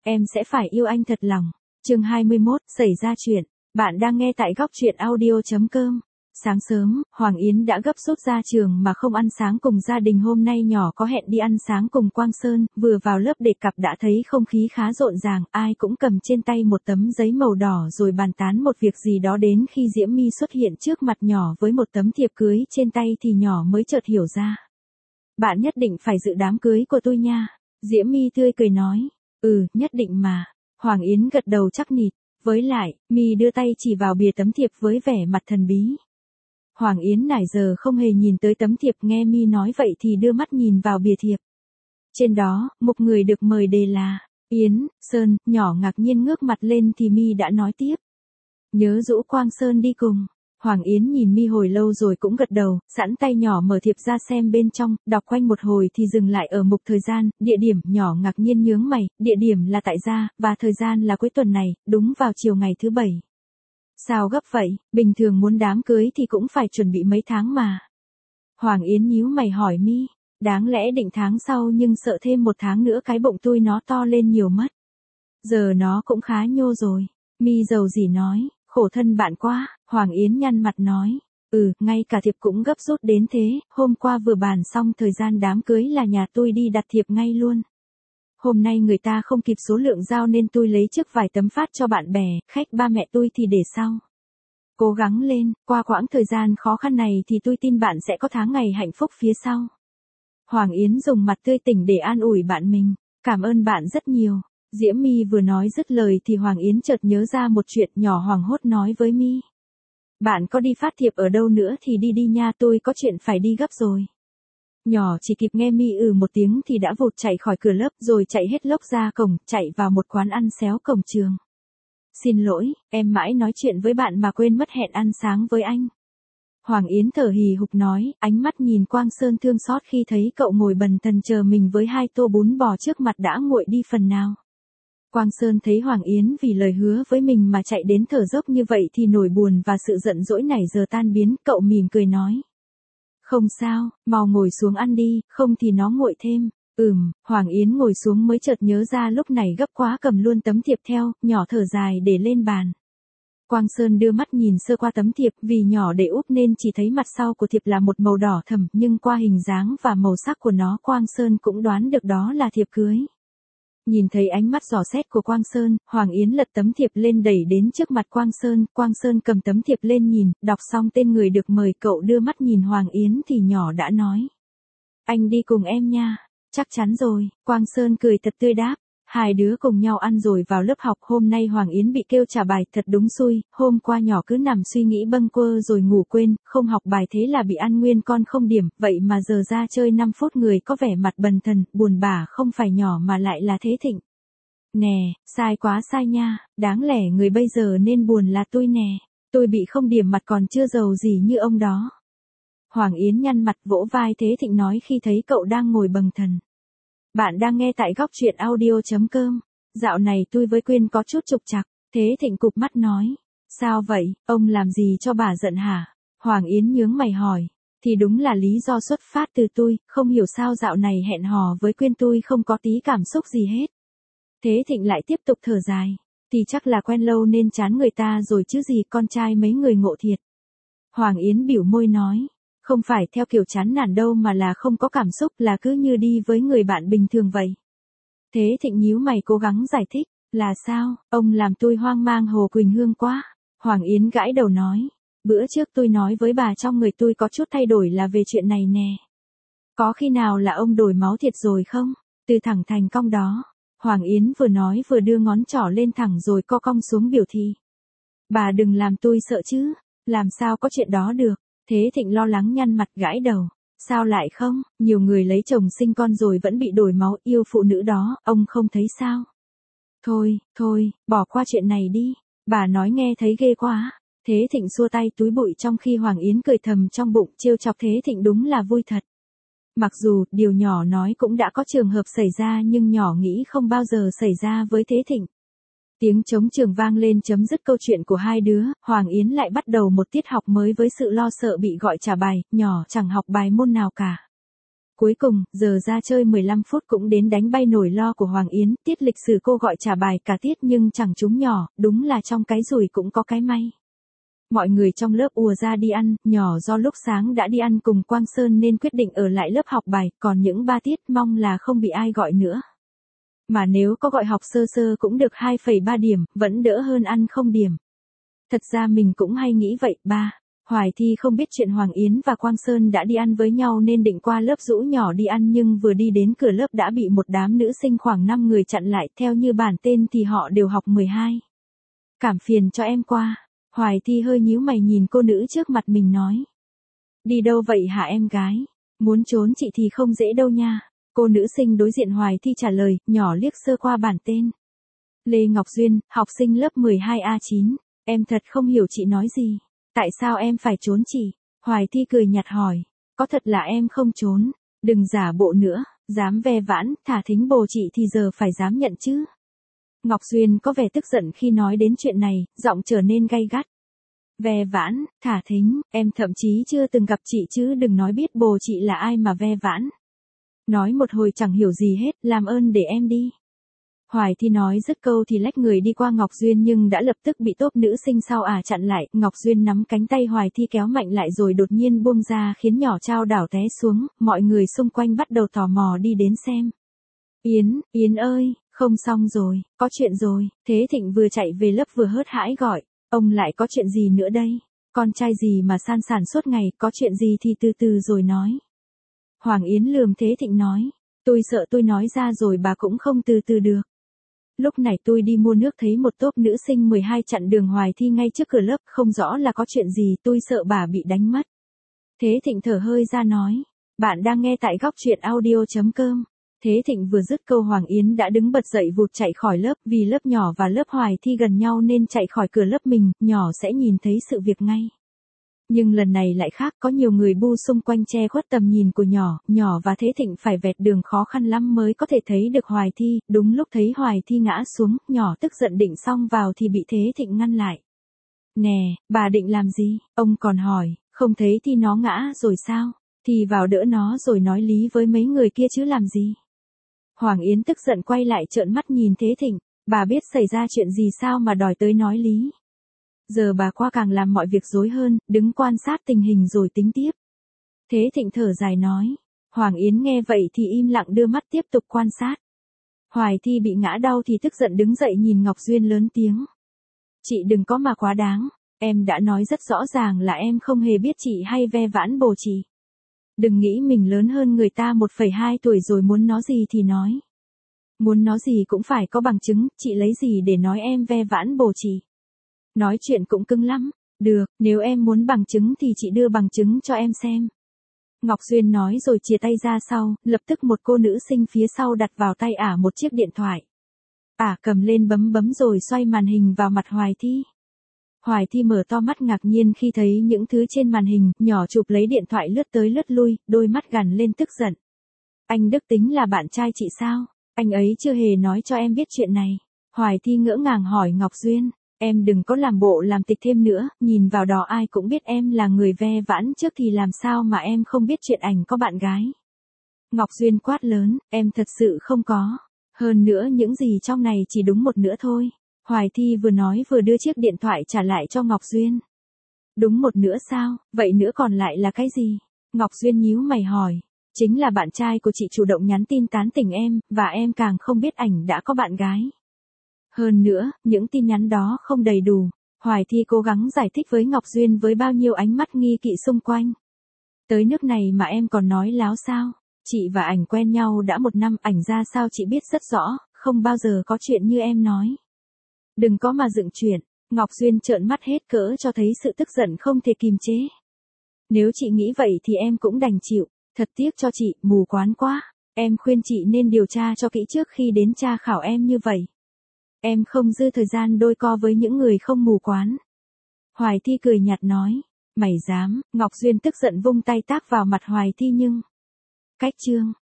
em sẽ phải yêu anh thật lòng. Chương 21, xảy ra chuyện. Bạn đang nghe tại góc truyện audio.com. Sáng sớm, Hoàng Yến đã gấp rút ra trường mà không ăn sáng cùng gia đình. Hôm nay nhỏ có hẹn đi ăn sáng cùng Quang Sơn, vừa vào lớp đề cập đã thấy không khí khá rộn ràng, ai cũng cầm trên tay một tấm giấy màu đỏ rồi bàn tán một việc gì đó, đến khi Diễm My xuất hiện trước mặt nhỏ với một tấm thiệp cưới trên tay thì nhỏ mới chợt hiểu ra. Bạn nhất định phải dự đám cưới của tôi nha. Diễm My tươi cười nói, nhất định mà. Hoàng Yến gật đầu chắc nịch, với lại, My đưa tay chỉ vào bìa tấm thiệp với vẻ mặt thần bí. Hoàng Yến nãy giờ không hề nhìn tới tấm thiệp, nghe My nói vậy thì đưa mắt nhìn vào bìa thiệp. Trên đó, một người được mời đề là Yến Sơn. Nhỏ ngạc nhiên ngước mặt lên thì My đã nói tiếp, nhớ rủ Quang Sơn đi cùng. Hoàng Yến nhìn My hồi lâu rồi cũng gật đầu, sẵn tay nhỏ mở thiệp ra xem bên trong, đọc quanh một hồi thì dừng lại ở mục thời gian, địa điểm. Nhỏ ngạc nhiên nhướng mày, địa điểm là tại gia, và thời gian là cuối tuần này, đúng vào chiều ngày thứ Bảy. Sao gấp vậy, bình thường muốn đám cưới thì cũng phải chuẩn bị mấy tháng mà. Hoàng Yến nhíu mày hỏi My, đáng lẽ định tháng sau nhưng sợ thêm một tháng nữa cái bụng tôi nó to lên nhiều mất. Giờ nó cũng khá nhô rồi. My dầu dỉ nói, khổ thân bạn quá. Hoàng Yến nhăn mặt nói, ngay cả thiệp cũng gấp rút đến thế, hôm qua vừa bàn xong thời gian đám cưới là nhà tôi đi đặt thiệp ngay luôn. Hôm nay người ta không kịp số lượng giao nên tôi lấy trước vài tấm phát cho bạn bè, khách ba mẹ tôi thì để sau. Cố gắng lên, qua quãng thời gian khó khăn này thì tôi tin bạn sẽ có tháng ngày hạnh phúc phía sau. Hoàng Yến dùng mặt tươi tỉnh để an ủi bạn mình, cảm ơn bạn rất nhiều. Diễm My vừa nói dứt lời thì Hoàng Yến chợt nhớ ra một chuyện, nhỏ hoảng hốt nói với My, bạn có đi phát thiệp ở đâu nữa thì đi nha, tôi có chuyện phải đi gấp rồi. Nhỏ chỉ kịp nghe My một tiếng thì đã vụt chạy khỏi cửa lớp rồi chạy hết lốc ra cổng, chạy vào một quán ăn xéo cổng trường. Xin lỗi, em mãi nói chuyện với bạn mà quên mất hẹn ăn sáng với anh. Hoàng Yến thở hì hục nói, ánh mắt nhìn Quang Sơn thương xót khi thấy cậu ngồi bần thần chờ mình với 2 tô bún bò trước mặt đã nguội đi phần nào. Quang Sơn thấy Hoàng Yến vì lời hứa với mình mà chạy đến thở dốc như vậy thì nỗi buồn và sự giận dỗi nãy giờ tan biến, cậu mỉm cười nói, không sao, mau ngồi xuống ăn đi, không thì nó nguội thêm. Hoàng Yến ngồi xuống mới chợt nhớ ra lúc này gấp quá cầm luôn tấm thiệp theo, nhỏ thở dài để lên bàn. Quang Sơn đưa mắt nhìn sơ qua tấm thiệp, vì nhỏ để úp nên chỉ thấy mặt sau của thiệp là một màu đỏ thẫm, nhưng qua hình dáng và màu sắc của nó Quang Sơn cũng đoán được đó là thiệp cưới. Nhìn thấy ánh mắt dò xét của Quang Sơn, Hoàng Yến lật tấm thiệp lên đẩy đến trước mặt Quang Sơn cầm tấm thiệp lên nhìn, đọc xong tên người được mời cậu đưa mắt nhìn Hoàng Yến thì nhỏ đã nói, anh đi cùng em nha. Chắc chắn rồi, Quang Sơn cười thật tươi đáp. Hai đứa cùng nhau ăn rồi vào lớp học. Hôm nay Hoàng Yến bị kêu trả bài, thật đúng xui, hôm qua nhỏ cứ nằm suy nghĩ bâng quơ rồi ngủ quên, không học bài thế là bị ăn nguyên con không điểm, vậy mà giờ ra chơi 5 phút người có vẻ mặt bần thần, buồn bã không phải nhỏ mà lại là Thế Thịnh. Nè, sai quá sai nha, đáng lẽ người bây giờ nên buồn là tôi nè, tôi bị không điểm mặt còn chưa giàu gì như ông đó. Hoàng Yến nhăn mặt vỗ vai Thế Thịnh nói khi thấy cậu đang ngồi bần thần. Bạn đang nghe tại góc truyện audio.com. Dạo này tôi với Quyên có chút trục trặc. Thế Thịnh cụp mắt nói, sao vậy, ông làm gì cho bà giận hả? Hoàng Yến nhướng mày hỏi, thì đúng là lý do xuất phát từ tôi, không hiểu sao dạo này hẹn hò với Quyên tôi không có tí cảm xúc gì hết. Thế Thịnh lại tiếp tục thở dài, thì chắc là quen lâu nên chán người ta rồi chứ gì, con trai mấy người ngộ thiệt. Hoàng Yến bĩu môi nói, không phải theo kiểu chán nản đâu mà là không có cảm xúc, là cứ như đi với người bạn bình thường vậy. Thế Thịnh nhíu mày cố gắng giải thích, là sao, ông làm tôi hoang mang Hồ Quỳnh Hương quá. Hoàng Yến gãi đầu nói, bữa trước tôi nói với bà trong người tôi có chút thay đổi là về chuyện này nè. Có khi nào là ông đổi máu thiệt rồi không? Từ thẳng thành cong đó. Hoàng Yến vừa nói vừa đưa ngón trỏ lên thẳng rồi co cong xuống biểu thị. Bà đừng làm tôi sợ chứ, làm sao có chuyện đó được. Thế Thịnh lo lắng nhăn mặt gãi đầu. Sao lại không, nhiều người lấy chồng sinh con rồi vẫn bị đổi máu, yêu phụ nữ đó, ông không thấy sao? Thôi, bỏ qua chuyện này đi, bà nói nghe thấy ghê quá. Thế Thịnh xua tay túi bụi trong khi Hoàng Yến cười thầm trong bụng, trêu chọc Thế Thịnh đúng là vui thật. Mặc dù, điều nhỏ nói cũng đã có trường hợp xảy ra nhưng nhỏ nghĩ không bao giờ xảy ra với Thế Thịnh. Tiếng trống trường vang lên chấm dứt câu chuyện của hai đứa, Hoàng Yến lại bắt đầu một tiết học mới với sự lo sợ bị gọi trả bài, nhỏ chẳng học bài môn nào cả. Cuối cùng, giờ ra chơi 15 phút cũng đến đánh bay nỗi lo của Hoàng Yến, tiết lịch sử cô gọi trả bài cả tiết nhưng chẳng trúng nhỏ, đúng là trong cái rủi cũng có cái may. Mọi người trong lớp ùa ra đi ăn, nhỏ do lúc sáng đã đi ăn cùng Quang Sơn nên quyết định ở lại lớp học bài, còn những 3 tiết mong là không bị ai gọi nữa. Mà nếu có gọi học sơ sơ cũng được 2,3 điểm, vẫn đỡ hơn ăn không điểm. Thật ra mình cũng hay nghĩ vậy, ba. Hoài Thi không biết chuyện Hoàng Yến và Quang Sơn đã đi ăn với nhau nên định qua lớp rủ nhỏ đi ăn nhưng vừa đi đến cửa lớp đã bị một đám nữ sinh khoảng 5 người chặn lại, theo như bản tên thì họ đều học 12. Cảm phiền cho em qua. Hoài Thi hơi nhíu mày nhìn cô nữ trước mặt mình nói. Đi đâu vậy hả em gái? Muốn trốn chị thì không dễ đâu nha. Cô nữ sinh đối diện Hoài Thi trả lời, nhỏ liếc sơ qua bản tên. Lê Ngọc Duyên, học sinh lớp 12A9. Em thật không hiểu chị nói gì. Tại sao em phải trốn chị? Hoài Thi cười nhạt hỏi. Có thật là em không trốn. Đừng giả bộ nữa. Dám ve vãn, thả thính bồ chị thì giờ phải dám nhận chứ. Ngọc Duyên có vẻ tức giận khi nói đến chuyện này, giọng trở nên gay gắt. Ve vãn, thả thính, em thậm chí chưa từng gặp chị chứ đừng nói biết bồ chị là ai mà ve vãn. Nói một hồi chẳng hiểu gì hết, làm ơn để em đi. Hoài Thi nói dứt câu thì lách người đi qua Ngọc Duyên nhưng đã lập tức bị tốp nữ sinh sau chặn lại. Ngọc Duyên nắm cánh tay Hoài Thi kéo mạnh lại rồi đột nhiên buông ra khiến nhỏ trao đảo té xuống, mọi người xung quanh bắt đầu tò mò đi đến xem. Yến ơi, không xong rồi, có chuyện rồi. Thế Thịnh vừa chạy về lớp vừa hớt hãi gọi, ông lại có chuyện gì nữa đây? Con trai gì mà san sản suốt ngày, có chuyện gì thì từ từ rồi nói. Hoàng Yến lườm Thế Thịnh nói, tôi sợ tôi nói ra rồi bà cũng không từ từ được. Lúc này tôi đi mua nước thấy một tốp nữ sinh 12 chặn đường Hoài Thi ngay trước cửa lớp, không rõ là có chuyện gì, tôi sợ bà bị đánh mất. Thế Thịnh thở hơi ra nói, bạn đang nghe tại góc truyện audio.com. Thế Thịnh vừa dứt câu Hoàng Yến đã đứng bật dậy vụt chạy khỏi lớp, vì lớp nhỏ và lớp Hoài Thi gần nhau nên chạy khỏi cửa lớp mình, nhỏ sẽ nhìn thấy sự việc ngay. Nhưng lần này lại khác, có nhiều người bu xung quanh che khuất tầm nhìn của nhỏ và Thế Thịnh phải vẹt đường khó khăn lắm mới có thể thấy được Hoài Thi. Đúng lúc thấy Hoài Thi ngã xuống, nhỏ tức giận định xông vào thì bị Thế Thịnh ngăn lại. Nè, bà định làm gì? Ông còn hỏi, không thấy Thi nó ngã rồi sao? Thì vào đỡ nó rồi nói lý với mấy người kia chứ làm gì? Hoàng Yến tức giận quay lại trợn mắt nhìn Thế Thịnh, bà biết xảy ra chuyện gì sao mà đòi tới nói lý. Giờ bà qua càng làm mọi việc rối hơn, đứng quan sát tình hình rồi tính tiếp. Thế Thịnh thở dài nói. Hoàng Yến nghe vậy thì im lặng đưa mắt tiếp tục quan sát. Hoài Thi bị ngã đau thì tức giận đứng dậy nhìn Ngọc Duyên lớn tiếng. Chị đừng có mà quá đáng, em đã nói rất rõ ràng là em không hề biết chị hay ve vãn bồ chị. Đừng nghĩ mình lớn hơn người ta 1,2 tuổi rồi muốn nói gì thì nói. Muốn nói gì cũng phải có bằng chứng, chị lấy gì để nói em ve vãn bồ chị. Nói chuyện cũng cứng lắm. Được, nếu em muốn bằng chứng thì chị đưa bằng chứng cho em xem. Ngọc Duyên nói rồi chìa tay ra sau, lập tức một cô nữ sinh phía sau đặt vào tay một chiếc điện thoại. Cầm lên bấm rồi xoay màn hình vào mặt Hoài Thi. Hoài Thi mở to mắt ngạc nhiên khi thấy những thứ trên màn hình, nhỏ chụp lấy điện thoại lướt tới lướt lui, đôi mắt gằn lên tức giận. Anh Đức Tính là bạn trai chị sao? Anh ấy chưa hề nói cho em biết chuyện này. Hoài Thi ngỡ ngàng hỏi Ngọc Duyên. Em đừng có làm bộ làm tịch thêm nữa, nhìn vào đó ai cũng biết em là người ve vãn trước thì làm sao mà em không biết chuyện ảnh có bạn gái. Ngọc Duyên quát lớn, em thật sự không có. Hơn nữa những gì trong này chỉ đúng một nửa thôi. Hoài Thi vừa nói vừa đưa chiếc điện thoại trả lại cho Ngọc Duyên. Đúng một nửa sao, vậy nữa còn lại là cái gì? Ngọc Duyên nhíu mày hỏi. Chính là bạn trai của chị chủ động nhắn tin tán tỉnh em, và em càng không biết ảnh đã có bạn gái. Hơn nữa, những tin nhắn đó không đầy đủ. Hoài Thi cố gắng giải thích với Ngọc Duyên với bao nhiêu ánh mắt nghi kỵ xung quanh. Tới nước này mà em còn nói láo sao? Chị và ảnh quen nhau đã 1 năm, ảnh ra sao chị biết rất rõ, không bao giờ có chuyện như em nói. Đừng có mà dựng chuyện. Ngọc Duyên trợn mắt hết cỡ cho thấy sự tức giận không thể kìm chế. Nếu chị nghĩ vậy thì em cũng đành chịu. Thật tiếc cho chị, mù quáng quá. Em khuyên chị nên điều tra cho kỹ trước khi đến tra khảo em như vậy. Em không dư thời gian đôi co với những người không mù quáng. Hoài Thi cười nhạt nói. Mày dám? Ngọc Duyên tức giận vung tay tác vào mặt Hoài Thi nhưng. Cách chương.